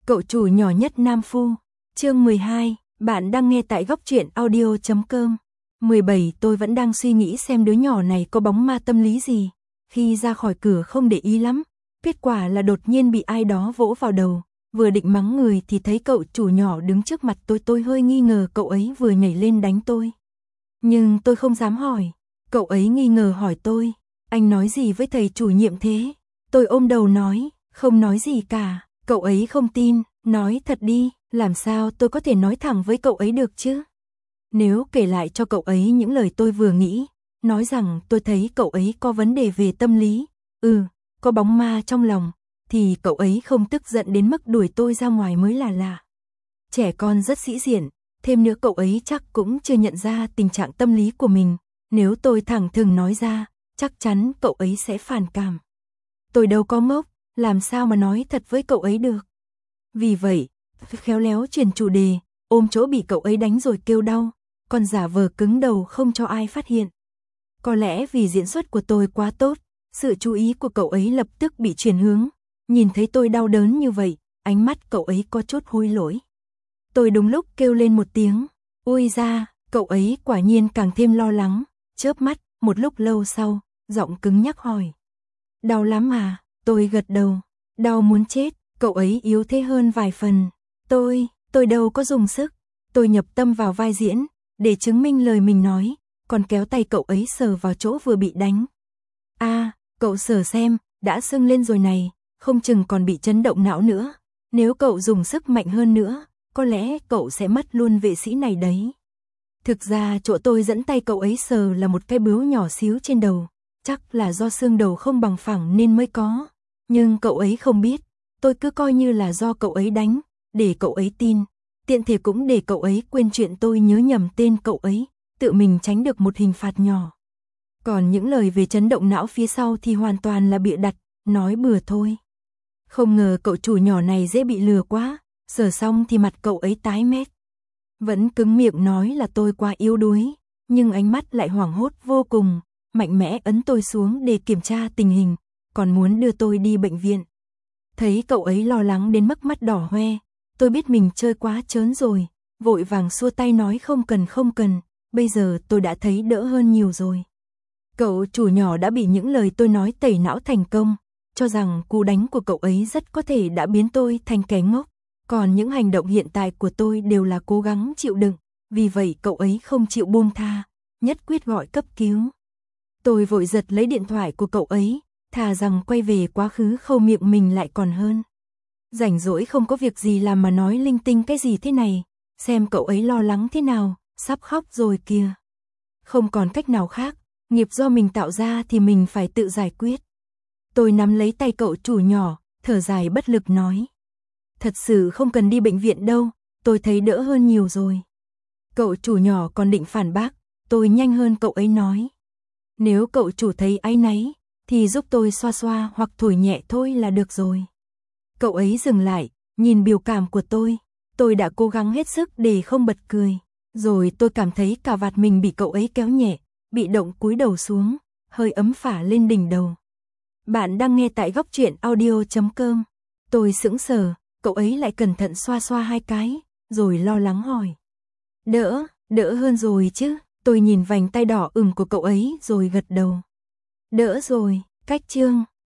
Cậu chủ nhỏ nhất Nam Phu. Chương 12, bạn đang nghe tại góc truyện audio.com. 17 Tôi vẫn đang suy nghĩ xem đứa nhỏ này có bóng ma tâm lý gì. Khi ra khỏi cửa không để ý lắm, kết quả là đột nhiên bị ai đó vỗ vào đầu. Vừa định mắng người thì thấy cậu chủ nhỏ đứng trước mặt tôi hơi nghi ngờ cậu ấy vừa nhảy lên đánh tôi. Nhưng tôi không dám hỏi. Cậu ấy nghi ngờ hỏi tôi, anh nói gì với thầy chủ nhiệm thế? Tôi ôm đầu nói, không nói gì cả. Cậu ấy không tin, nói thật đi, làm sao tôi có thể nói thẳng với cậu ấy được chứ? Nếu kể lại cho cậu ấy những lời tôi vừa nghĩ, nói rằng tôi thấy cậu ấy có vấn đề về tâm lý, có bóng ma trong lòng, thì cậu ấy không tức giận đến mức đuổi tôi ra ngoài mới là lạ. Trẻ con rất sĩ diện, thêm nữa cậu ấy chắc cũng chưa nhận ra tình trạng tâm lý của mình, nếu tôi thẳng thừng nói ra, chắc chắn cậu ấy sẽ phản cảm. Tôi đâu có ngốc, làm sao mà nói thật với cậu ấy được. Vì vậy, khéo léo chuyển chủ đề, ôm chỗ bị cậu ấy đánh rồi kêu đau, còn giả vờ cứng đầu không cho ai phát hiện. Có lẽ vì diễn xuất của tôi quá tốt, sự chú ý của cậu ấy lập tức bị chuyển hướng. Nhìn thấy tôi đau đớn như vậy, ánh mắt cậu ấy có chút hối lỗi. Tôi đúng lúc kêu lên một tiếng, ui ra, cậu ấy quả nhiên càng thêm lo lắng, chớp mắt, một lúc lâu sau, giọng cứng nhắc hỏi. Đau lắm à? Tôi gật đầu, đau muốn chết, cậu ấy yếu thế hơn vài phần. Tôi đâu có dùng sức, tôi nhập tâm vào vai diễn, để chứng minh lời mình nói, còn kéo tay cậu ấy sờ vào chỗ vừa bị đánh. Cậu sờ xem, đã sưng lên rồi này, không chừng còn bị chấn động não nữa. Nếu cậu dùng sức mạnh hơn nữa, có lẽ cậu sẽ mất luôn vệ sĩ này đấy. Thực ra chỗ tôi dẫn tay cậu ấy sờ là một cái bướu nhỏ xíu trên đầu, chắc là do xương đầu không bằng phẳng nên mới có. Nhưng cậu ấy không biết, tôi cứ coi như là do cậu ấy đánh, để cậu ấy tin, tiện thể cũng để cậu ấy quên chuyện tôi nhớ nhầm tên cậu ấy, tự mình tránh được một hình phạt nhỏ. Còn những lời về chấn động não phía sau thì hoàn toàn là bịa đặt, nói bừa thôi. Không ngờ cậu chủ nhỏ này dễ bị lừa quá, sờ xong thì mặt cậu ấy tái mét. Vẫn cứng miệng nói là tôi quá yếu đuối, nhưng ánh mắt lại hoảng hốt vô cùng, mạnh mẽ ấn tôi xuống để kiểm tra tình hình, còn muốn đưa tôi đi bệnh viện. Thấy cậu ấy lo lắng đến mức mắt đỏ hoe, tôi biết mình chơi quá trớn rồi, vội vàng xua tay nói không cần, bây giờ tôi đã thấy đỡ hơn nhiều rồi. Cậu chủ nhỏ đã bị những lời tôi nói tẩy não thành công, cho rằng cú đánh của cậu ấy rất có thể đã biến tôi thành kẻ ngốc, còn những hành động hiện tại của tôi đều là cố gắng chịu đựng, vì vậy cậu ấy không chịu buông tha, nhất quyết gọi cấp cứu. Tôi vội giật lấy điện thoại của cậu ấy, thà rằng quay về quá khứ khâu miệng mình lại còn hơn. Rảnh rỗi không có việc gì làm mà nói linh tinh cái gì thế này, xem cậu ấy lo lắng thế nào, sắp khóc rồi kìa. Không còn cách nào khác, nghiệp do mình tạo ra thì mình phải tự giải quyết. Tôi nắm lấy tay cậu chủ nhỏ, thở dài bất lực nói. Thật sự không cần đi bệnh viện đâu, tôi thấy đỡ hơn nhiều rồi. Cậu chủ nhỏ còn định phản bác, tôi nhanh hơn cậu ấy nói. Nếu cậu chủ thấy áy náy, thì giúp tôi xoa xoa hoặc thổi nhẹ thôi là được rồi. Cậu ấy dừng lại, nhìn biểu cảm của tôi đã cố gắng hết sức để không bật cười. Rồi tôi cảm thấy cả vạt mình bị cậu ấy kéo nhẹ, bị động cúi đầu xuống, hơi ấm phả lên đỉnh đầu. Bạn đang nghe tại góc truyện audio.com. Tôi sững sờ, cậu ấy lại cẩn thận xoa xoa hai cái, rồi lo lắng hỏi. Đỡ hơn rồi chứ, tôi nhìn vành tay đỏ ửng của cậu ấy rồi gật đầu. Đỡ rồi, cách chương.